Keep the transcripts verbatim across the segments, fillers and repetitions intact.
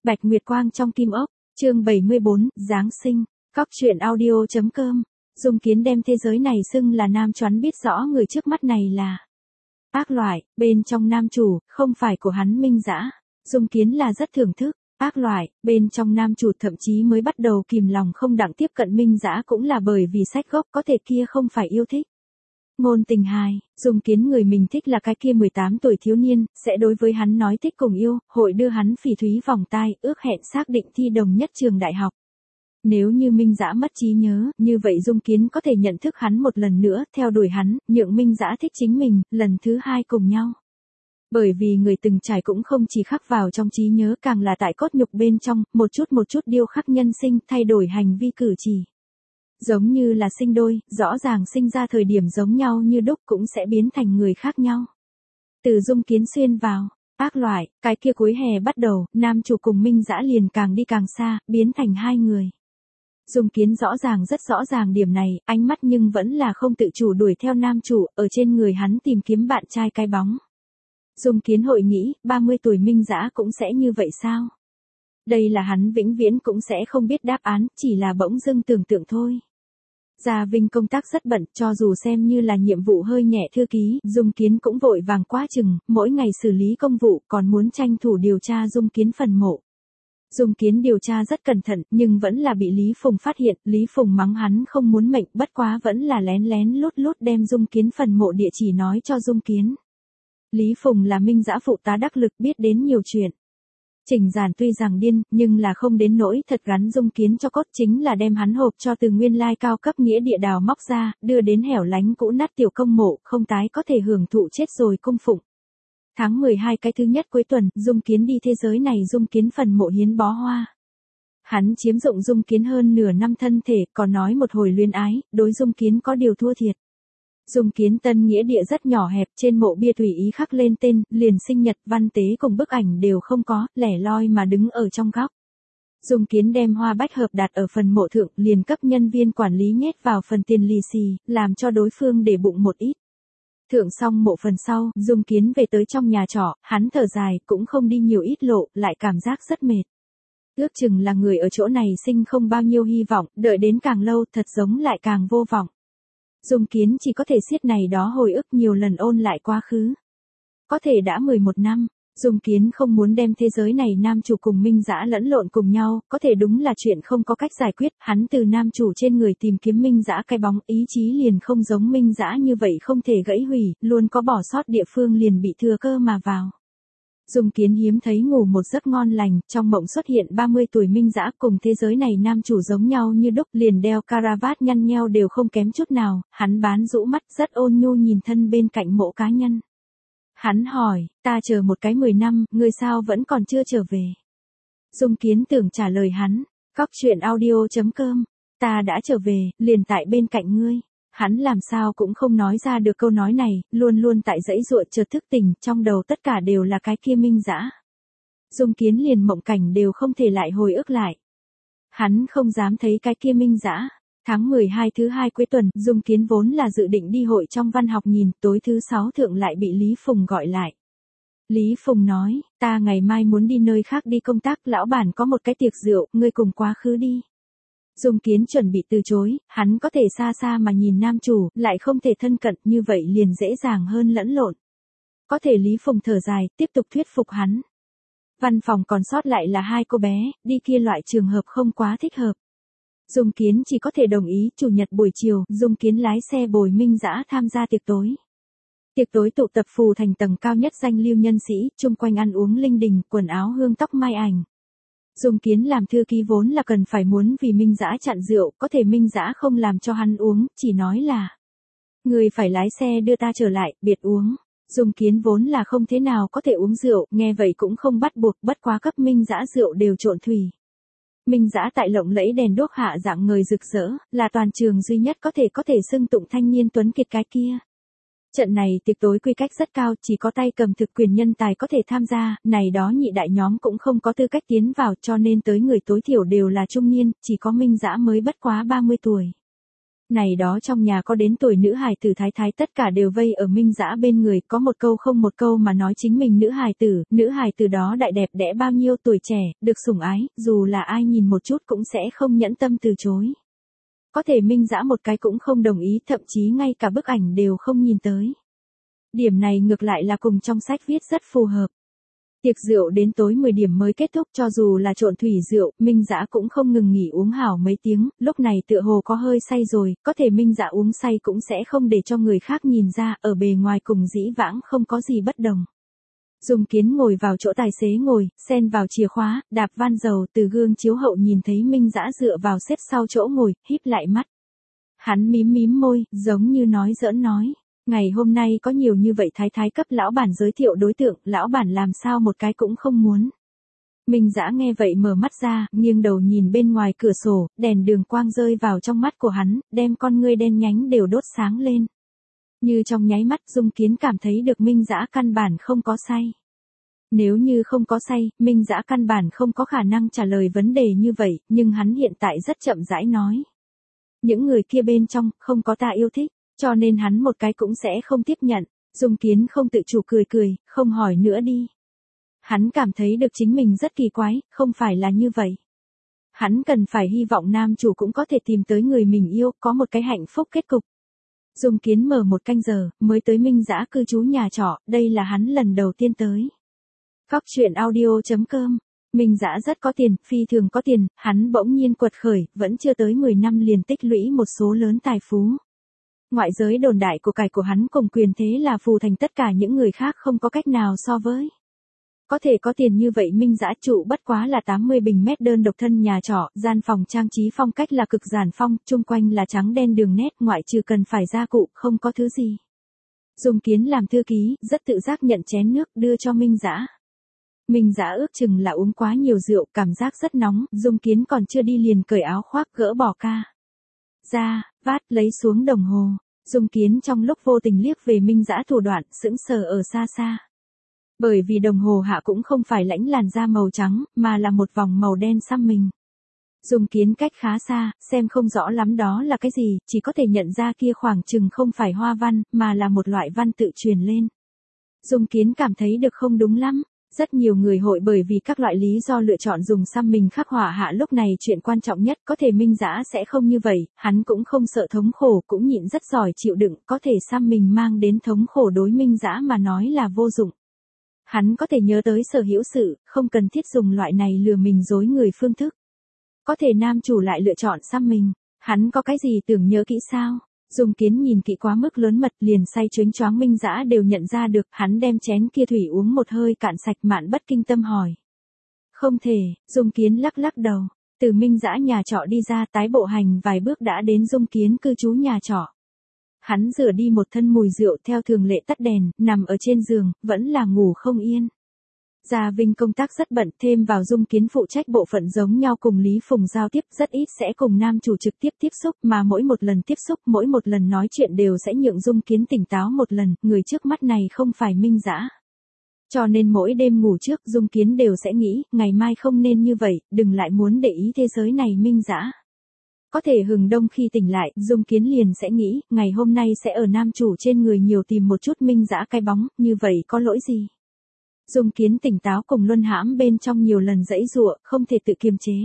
Bạch Nguyệt Quang trong Kim Ốc, chương bảy mươi bốn, Giáng sinh, Cóc truyện audio.com. Dung Kiến đem thế giới này xưng là nam choán, biết rõ người trước mắt này là ác loại, bên trong nam chủ, không phải của hắn Minh Dã. Dung Kiến là rất thưởng thức, ác loại, bên trong nam chủ thậm chí mới bắt đầu kìm lòng không đặng tiếp cận Minh Dã cũng là bởi vì sách gốc có thể kia không phải yêu thích. Ngôn tình hài, Dung Kiến người mình thích là cái kia mười tám tuổi thiếu niên, sẽ đối với hắn nói thích cùng yêu, hội đưa hắn phỉ thúy vòng tai, ước hẹn xác định thi đồng nhất trường đại học. Nếu như Minh Dã mất trí nhớ, như vậy Dung Kiến có thể nhận thức hắn một lần nữa, theo đuổi hắn, nhượng Minh Dã thích chính mình, lần thứ hai cùng nhau. Bởi vì người từng trải cũng không chỉ khắc vào trong trí nhớ, càng là tại cốt nhục bên trong, một chút một chút điêu khắc nhân sinh, thay đổi hành vi cử chỉ. Giống như là sinh đôi, rõ ràng sinh ra thời điểm giống nhau như đúc cũng sẽ biến thành người khác nhau. Từ Dung Kiến xuyên vào, ác loại, cái kia cuối hè bắt đầu, nam chủ cùng Minh Dã liền càng đi càng xa, biến thành hai người. Dung Kiến rõ ràng rất rõ ràng điểm này, ánh mắt nhưng vẫn là không tự chủ đuổi theo nam chủ, ở trên người hắn tìm kiếm bạn trai cái bóng. Dung Kiến hội nghĩ, ba mươi tuổi Minh Dã cũng sẽ như vậy sao? Đây là hắn vĩnh viễn cũng sẽ không biết đáp án, chỉ là bỗng dưng tưởng tượng thôi. Gia Vinh công tác rất bận, cho dù xem như là nhiệm vụ hơi nhẹ thư ký, Dung Kiến cũng vội vàng quá chừng, mỗi ngày xử lý công vụ, còn muốn tranh thủ điều tra Dung Kiến phần mộ. Dung Kiến điều tra rất cẩn thận, nhưng vẫn là bị Lý Phùng phát hiện, Lý Phùng mắng hắn không muốn mệnh, bất quá vẫn là lén lén lút lút đem Dung Kiến phần mộ địa chỉ nói cho Dung Kiến. Lý Phùng là Minh Dã phụ tá đắc lực, biết đến nhiều chuyện. Trình Giản tuy rằng điên, nhưng là không đến nỗi thật gắn Dung Kiến cho cốt, chính là đem hắn hộp cho từ nguyên lai cao cấp nghĩa địa đào móc ra, đưa đến hẻo lánh cũ nát tiểu công mộ, không tái có thể hưởng thụ chết rồi cung phụng. Tháng mười hai cái thứ nhất cuối tuần, Dung Kiến đi thế giới này Dung Kiến phần mộ hiến bó hoa. Hắn chiếm dụng Dung Kiến hơn nửa năm thân thể, còn nói một hồi luyến ái, đối Dung Kiến có điều thua thiệt. Dung Kiến tân nghĩa địa rất nhỏ hẹp, trên mộ bia tùy ý khắc lên tên, liền sinh nhật, văn tế cùng bức ảnh đều không có, lẻ loi mà đứng ở trong góc. Dung Kiến đem hoa bách hợp đặt ở phần mộ thượng, liền cấp nhân viên quản lý nhét vào phần tiền lì xì, làm cho đối phương để bụng một ít. Thượng xong mộ phần sau, Dung Kiến về tới trong nhà trọ, hắn thở dài, cũng không đi nhiều ít lộ, lại cảm giác rất mệt. Ước chừng là người ở chỗ này sinh không bao nhiêu hy vọng, đợi đến càng lâu thật giống lại càng vô vọng. Dung Kiến chỉ có thể siết này đó hồi ức nhiều lần ôn lại quá khứ. Có thể đã mười một năm, Dung Kiến không muốn đem thế giới này nam chủ cùng Minh Dã lẫn lộn cùng nhau, có thể đúng là chuyện không có cách giải quyết, hắn từ nam chủ trên người tìm kiếm Minh Dã cái bóng, ý chí liền không giống Minh Dã như vậy không thể gãy hủy, luôn có bỏ sót địa phương liền bị thừa cơ mà vào. Dung Kiến hiếm thấy ngủ một giấc ngon lành, trong mộng xuất hiện ba mươi tuổi Minh Dã cùng thế giới này nam chủ giống nhau như đúc, liền đeo caravat nhăn nheo đều không kém chút nào, hắn bán rũ mắt rất ôn nhu nhìn thân bên cạnh mộ cá nhân. Hắn hỏi, ta chờ một cái mười năm, ngươi sao vẫn còn chưa trở về? Dung Kiến tưởng trả lời hắn, Cóc truyện audio.com, ta đã trở về, liền tại bên cạnh ngươi. Hắn làm sao cũng không nói ra được câu nói này, luôn luôn tại dãy dụa chợt thức tỉnh, trong đầu tất cả đều là cái kia Minh Dã. Dung Kiến liền mộng cảnh đều không thể lại hồi ức lại. Hắn không dám thấy cái kia Minh Dã. Tháng mười hai thứ hai cuối tuần, Dung Kiến vốn là dự định đi hội trong văn học nhìn, tối thứ sáu thượng lại bị Lý Phùng gọi lại. Lý Phùng nói, ta ngày mai muốn đi nơi khác đi công tác, lão bản có một cái tiệc rượu, ngươi cùng quá khứ đi. Dung Kiến chuẩn bị từ chối, hắn có thể xa xa mà nhìn nam chủ, lại không thể thân cận, như vậy liền dễ dàng hơn lẫn lộn. Có thể Lý Phùng thở dài, tiếp tục thuyết phục hắn. Văn phòng còn sót lại là hai cô bé, đi kia loại trường hợp không quá thích hợp. Dung Kiến chỉ có thể đồng ý, chủ nhật buổi chiều, Dung Kiến lái xe bồi Minh Dã tham gia tiệc tối. Tiệc tối tụ tập phù thành tầng cao nhất danh lưu nhân sĩ, chung quanh ăn uống linh đình, quần áo hương tóc mai ảnh. Dung Kiến làm thư ký vốn là cần phải muốn vì Minh Dã chặn rượu, có thể Minh Dã không làm cho hắn uống, chỉ nói là người phải lái xe đưa ta trở lại, biệt uống. Dung Kiến vốn là không thế nào có thể uống rượu, nghe vậy cũng không bắt buộc, bất quá cấp Minh Dã rượu đều trộn thủy. Minh Dã tại lộng lẫy đèn đuốc hạ dạng người rực rỡ, là toàn trường duy nhất có thể có thể xưng tụng thanh niên tuấn kiệt cái kia. Trận này tiệc tối quy cách rất cao, chỉ có tay cầm thực quyền nhân tài có thể tham gia, này đó nhị đại nhóm cũng không có tư cách tiến vào, cho nên tới người tối thiểu đều là trung niên, chỉ có Minh Dã mới bất quá ba mươi tuổi. Này đó trong nhà có đến tuổi nữ hài tử thái thái tất cả đều vây ở Minh Dã bên người, có một câu không một câu mà nói chính mình nữ hài tử, nữ hài tử đó đại đẹp đẽ bao nhiêu tuổi trẻ, được sủng ái, dù là ai nhìn một chút cũng sẽ không nhẫn tâm từ chối. Có thể Minh Dã một cái cũng không đồng ý, thậm chí ngay cả bức ảnh đều không nhìn tới. Điểm này ngược lại là cùng trong sách viết rất phù hợp. Tiệc rượu đến tối mười điểm mới kết thúc, cho dù là trộn thủy rượu, Minh Dã cũng không ngừng nghỉ uống hảo mấy tiếng, lúc này tựa hồ có hơi say rồi, có thể Minh Dã uống say cũng sẽ không để cho người khác nhìn ra, ở bề ngoài cùng dĩ vãng không có gì bất đồng. Dung Kiến ngồi vào chỗ tài xế ngồi, xen vào chìa khóa, đạp van dầu, từ gương chiếu hậu nhìn thấy Minh Dã dựa vào xếp sau chỗ ngồi, híp lại mắt. Hắn mím mím môi, giống như nói giỡn nói. Ngày hôm nay có nhiều như vậy thái thái cấp lão bản giới thiệu đối tượng, lão bản làm sao một cái cũng không muốn. Minh Dã nghe vậy mở mắt ra, nghiêng đầu nhìn bên ngoài cửa sổ, đèn đường quang rơi vào trong mắt của hắn, đem con ngươi đen nhánh đều đốt sáng lên. Như trong nháy mắt Dung Kiến cảm thấy được Minh Dã căn bản không có say. Nếu như không có say, Minh Dã căn bản không có khả năng trả lời vấn đề như vậy, nhưng hắn hiện tại rất chậm rãi nói. Những người kia bên trong, không có ta yêu thích. Cho nên hắn một cái cũng sẽ không tiếp nhận. Dung Kiến không tự chủ cười cười, không hỏi nữa đi. Hắn cảm thấy được chính mình rất kỳ quái, không phải là như vậy. Hắn cần phải hy vọng nam chủ cũng có thể tìm tới người mình yêu, có một cái hạnh phúc kết cục. Dung Kiến mở một canh giờ, mới tới Minh Dã cư trú nhà trọ, đây là hắn lần đầu tiên tới. Góc truyện audio chấm com. Minh Dã rất có tiền, phi thường có tiền, hắn bỗng nhiên quật khởi, vẫn chưa tới mười năm liền tích lũy một số lớn tài phú. Ngoại giới đồn đại của cải của hắn cùng quyền thế là phù thành tất cả những người khác không có cách nào so với. Có thể có tiền như vậy Minh Dã trụ bất quá là tám mươi bình mét đơn độc thân nhà trọ, gian phòng trang trí phong cách là cực giản phong, chung quanh là trắng đen đường nét, ngoại trừ cần phải gia cụ, không có thứ gì. Dung Kiến làm thư ký, rất tự giác nhận chén nước đưa cho Minh Dã. Minh Dã ước chừng là uống quá nhiều rượu, cảm giác rất nóng, Dung Kiến còn chưa đi liền cởi áo khoác gỡ bỏ ca ra, vát lấy xuống đồng hồ. Dung Kiến trong lúc vô tình liếc về Minh Dã thủ đoạn, sững sờ ở xa xa. Bởi vì đồng hồ hạ cũng không phải lãnh làn da màu trắng, mà là một vòng màu đen xăm mình. Dung Kiến cách khá xa, xem không rõ lắm đó là cái gì, chỉ có thể nhận ra kia khoảng chừng không phải hoa văn, mà là một loại văn tự truyền lên. Dung Kiến cảm thấy được không đúng lắm. Rất nhiều người hội bởi vì các loại lý do lựa chọn dùng xăm mình khắc họa hạ, lúc này chuyện quan trọng nhất, có thể Minh Dã sẽ không như vậy, hắn cũng không sợ thống khổ, cũng nhịn rất giỏi chịu đựng, có thể xăm mình mang đến thống khổ đối Minh Dã mà nói là vô dụng. Hắn có thể nhớ tới sở hữu sự, không cần thiết dùng loại này lừa mình dối người phương thức. Có thể nam chủ lại lựa chọn xăm mình, hắn có cái gì tưởng nhớ kỹ sao? Dung Kiến nhìn kỹ quá mức lớn mật, liền say chuyến choáng Minh Dã đều nhận ra được, hắn đem chén kia thủy uống một hơi cạn sạch. Mạn Bất Kinh Tâm hỏi. Không thể, Dung Kiến lắc lắc đầu. Từ Minh Dã nhà trọ đi ra, tái bộ hành vài bước đã đến Dung Kiến cư trú nhà trọ. Hắn rửa đi một thân mùi rượu, theo thường lệ tắt đèn, nằm ở trên giường, vẫn là ngủ không yên. Gia Vinh công tác rất bận, thêm vào Dung Kiến phụ trách bộ phận giống nhau cùng Lý Phùng giao tiếp, rất ít sẽ cùng nam chủ trực tiếp tiếp xúc, mà mỗi một lần tiếp xúc, mỗi một lần nói chuyện đều sẽ nhượng Dung Kiến tỉnh táo một lần, người trước mắt này không phải Minh Dã. Cho nên mỗi đêm ngủ trước, Dung Kiến đều sẽ nghĩ, ngày mai không nên như vậy, đừng lại muốn để ý thế giới này Minh Dã. Có thể hừng đông khi tỉnh lại, Dung Kiến liền sẽ nghĩ, ngày hôm nay sẽ ở nam chủ trên người nhiều tìm một chút Minh Dã cái bóng, như vậy có lỗi gì? Dung Kiến tỉnh táo cùng luân hãm bên trong nhiều lần giãy giụa, không thể tự kiềm chế.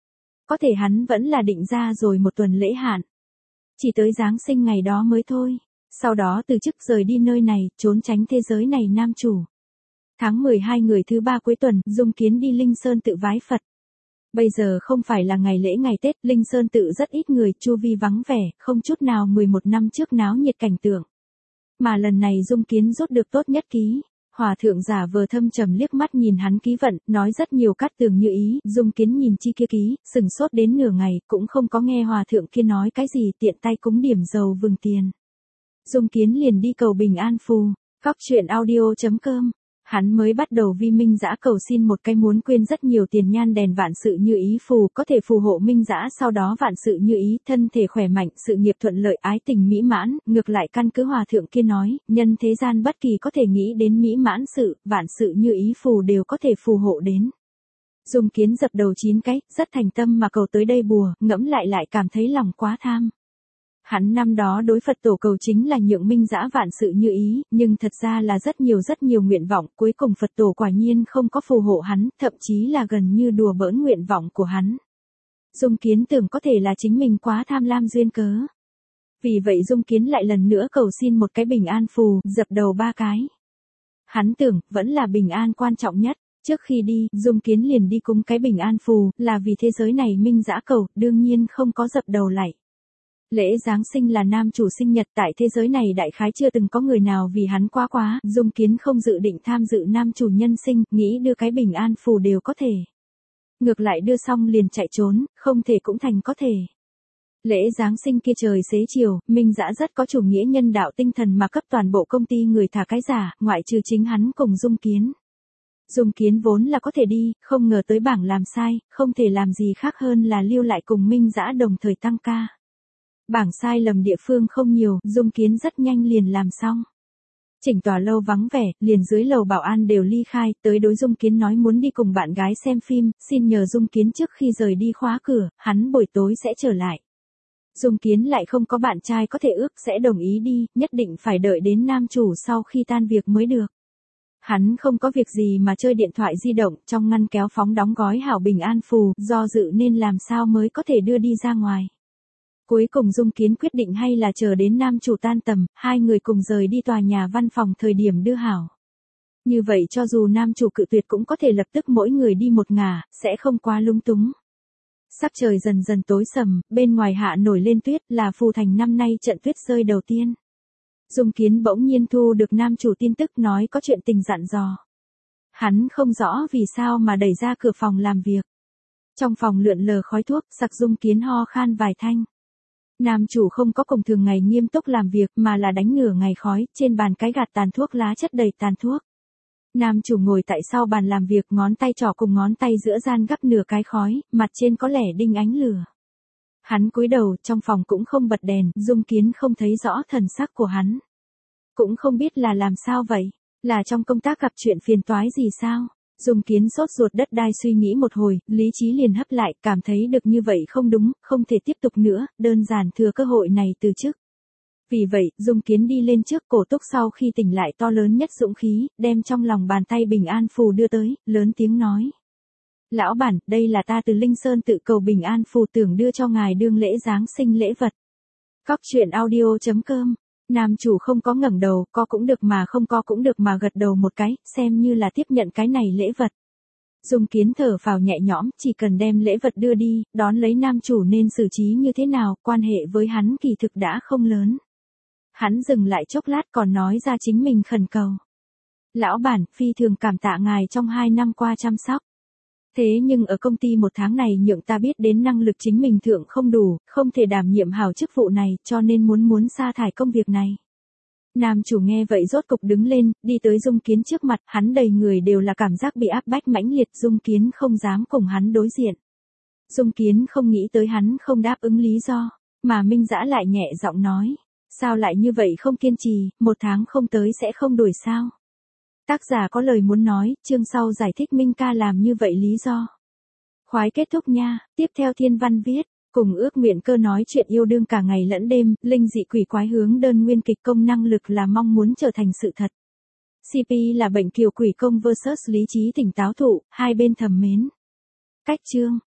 Có thể hắn vẫn là định ra rồi một tuần lễ hạn. Chỉ tới Giáng sinh ngày đó mới thôi. Sau đó từ chức rời đi nơi này, trốn tránh thế giới này nam chủ. Tháng mười hai người thứ ba cuối tuần, Dung Kiến đi Linh Sơn tự vái Phật. Bây giờ không phải là ngày lễ ngày Tết, Linh Sơn tự rất ít người, chu vi vắng vẻ, không chút nào mười một năm trước náo nhiệt cảnh tượng. Mà lần này Dung Kiến rút được tốt nhất ký. Hòa thượng giả vờ thâm trầm liếc mắt nhìn hắn ký vận, nói rất nhiều cát tường như ý, Dung Kiến nhìn chi kia ký, sừng sốt đến nửa ngày, cũng không có nghe hòa thượng kia nói cái gì, tiện tay cúng điểm dầu vừng tiền. Dung Kiến liền đi cầu bình an phù. Góc truyện audio chấm com. Hắn mới bắt đầu vi Minh Dã cầu xin một cái muốn quyên rất nhiều tiền nhan đèn vạn sự như ý phù, có thể phù hộ Minh Dã sau đó vạn sự như ý, thân thể khỏe mạnh, sự nghiệp thuận lợi, ái tình mỹ mãn, ngược lại căn cứ hòa thượng kia nói, nhân thế gian bất kỳ có thể nghĩ đến mỹ mãn sự, vạn sự như ý phù đều có thể phù hộ đến. Dung Kiến dập đầu chín cái, rất thành tâm mà cầu tới đây bùa, ngẫm lại lại cảm thấy lòng quá tham. Hắn năm đó đối Phật tổ cầu chính là nhượng Minh Dã vạn sự như ý, nhưng thật ra là rất nhiều rất nhiều nguyện vọng, cuối cùng Phật tổ quả nhiên không có phù hộ hắn, thậm chí là gần như đùa bỡn nguyện vọng của hắn. Dung Kiến tưởng có thể là chính mình quá tham lam duyên cớ. Vì vậy Dung Kiến lại lần nữa cầu xin một cái bình an phù, dập đầu ba cái. Hắn tưởng, vẫn là bình an quan trọng nhất. Trước khi đi, Dung Kiến liền đi cúng cái bình an phù, là vì thế giới này Minh Dã cầu, đương nhiên không có dập đầu lạy. Lễ Giáng sinh là nam chủ sinh nhật, tại thế giới này đại khái chưa từng có người nào vì hắn quá quá, Dung Kiến không dự định tham dự nam chủ nhân sinh, nghĩ đưa cái bình an phù đều có thể. Ngược lại đưa xong liền chạy trốn, không thể cũng thành có thể. Lễ Giáng sinh kia trời xế chiều, Minh Dã rất có chủ nghĩa nhân đạo tinh thần mà cấp toàn bộ công ty người thả cái giả, ngoại trừ chính hắn cùng Dung Kiến. Dung Kiến vốn là có thể đi, không ngờ tới bảng làm sai, không thể làm gì khác hơn là lưu lại cùng Minh Dã đồng thời tăng ca. Bảng sai lầm địa phương không nhiều, Dung Kiến rất nhanh liền làm xong. Chỉnh tòa lâu vắng vẻ, liền dưới lầu bảo an đều ly khai, tới đối Dung Kiến nói muốn đi cùng bạn gái xem phim, xin nhờ Dung Kiến trước khi rời đi khóa cửa, hắn buổi tối sẽ trở lại. Dung Kiến lại không có bạn trai có thể ước sẽ đồng ý đi, nhất định phải đợi đến nam chủ sau khi tan việc mới được. Hắn không có việc gì mà chơi điện thoại di động, trong ngăn kéo phóng đóng gói hảo bình an phù, do dự nên làm sao mới có thể đưa đi ra ngoài. Cuối cùng Dung Kiến quyết định hay là chờ đến nam chủ tan tầm, hai người cùng rời đi tòa nhà văn phòng thời điểm đưa hảo. Như vậy cho dù nam chủ cự tuyệt cũng có thể lập tức mỗi người đi một ngả, sẽ không quá lung túng. Sắc trời dần dần tối sầm, bên ngoài hạ nổi lên tuyết, là Phù Thành năm nay trận tuyết rơi đầu tiên. Dung Kiến bỗng nhiên thu được nam chủ tin tức nói có chuyện tình dặn dò. Hắn không rõ vì sao mà đẩy ra cửa phòng làm việc. Trong phòng lượn lờ khói thuốc, sặc Dung Kiến ho khan vài thanh. Nam chủ không có cùng thường ngày nghiêm túc làm việc mà là đánh nửa ngày khói, trên bàn cái gạt tàn thuốc lá chất đầy tàn thuốc. Nam chủ ngồi tại sau bàn làm việc, ngón tay trỏ cùng ngón tay giữa gian gắp nửa cái khói, mặt trên có lẻ đinh ánh lửa. Hắn cúi đầu, trong phòng cũng không bật đèn, Dung Kiến không thấy rõ thần sắc của hắn. Cũng không biết là làm sao vậy, là trong công tác gặp chuyện phiền toái gì sao? Dung Kiến sốt ruột đất đai suy nghĩ một hồi, lý trí liền hấp lại, cảm thấy được như vậy không đúng, không thể tiếp tục nữa, đơn giản thừa cơ hội này từ chức. Vì vậy, Dung Kiến đi lên trước, cổ túc sau khi tỉnh lại to lớn nhất dũng khí, đem trong lòng bàn tay bình an phù đưa tới, lớn tiếng nói. Lão bản, đây là ta từ Linh Sơn tự cầu bình an phù tưởng đưa cho ngài đương lễ Giáng sinh lễ vật. Cóc truyện audio chấm com. Nam chủ không có ngẩng đầu, có cũng được mà không có cũng được mà gật đầu một cái, xem như là tiếp nhận cái này lễ vật. Dung Kiến thở phào nhẹ nhõm, chỉ cần đem lễ vật đưa đi, đón lấy nam chủ nên xử trí như thế nào, quan hệ với hắn kỳ thực đã không lớn. Hắn dừng lại chốc lát còn nói ra chính mình khẩn cầu. Lão bản, phi thường cảm tạ ngài trong hai năm qua chăm sóc. Thế nhưng ở công ty một tháng này nhượng ta biết đến năng lực chính mình thượng không đủ, không thể đảm nhiệm hảo chức vụ này, cho nên muốn muốn sa thải công việc này. Nam chủ nghe vậy rốt cục đứng lên, đi tới Dung Kiến trước mặt, hắn đầy người đều là cảm giác bị áp bách mãnh liệt, Dung Kiến không dám cùng hắn đối diện. Dung Kiến không nghĩ tới hắn không đáp ứng lý do, mà Minh Dã lại nhẹ giọng nói, sao lại như vậy không kiên trì, một tháng không tới sẽ không đuổi sao? Tác giả có lời muốn nói, chương sau giải thích Minh ca làm như vậy lý do. Khoái kết thúc nha, tiếp theo thiên văn viết, cùng ước nguyện cơ nói chuyện yêu đương cả ngày lẫn đêm, linh dị quỷ quái hướng đơn nguyên kịch công năng lực là mong muốn trở thành sự thật. xê pê là bệnh kiều quỷ công versus lý trí tỉnh táo thụ, hai bên thầm mến. Cách chương.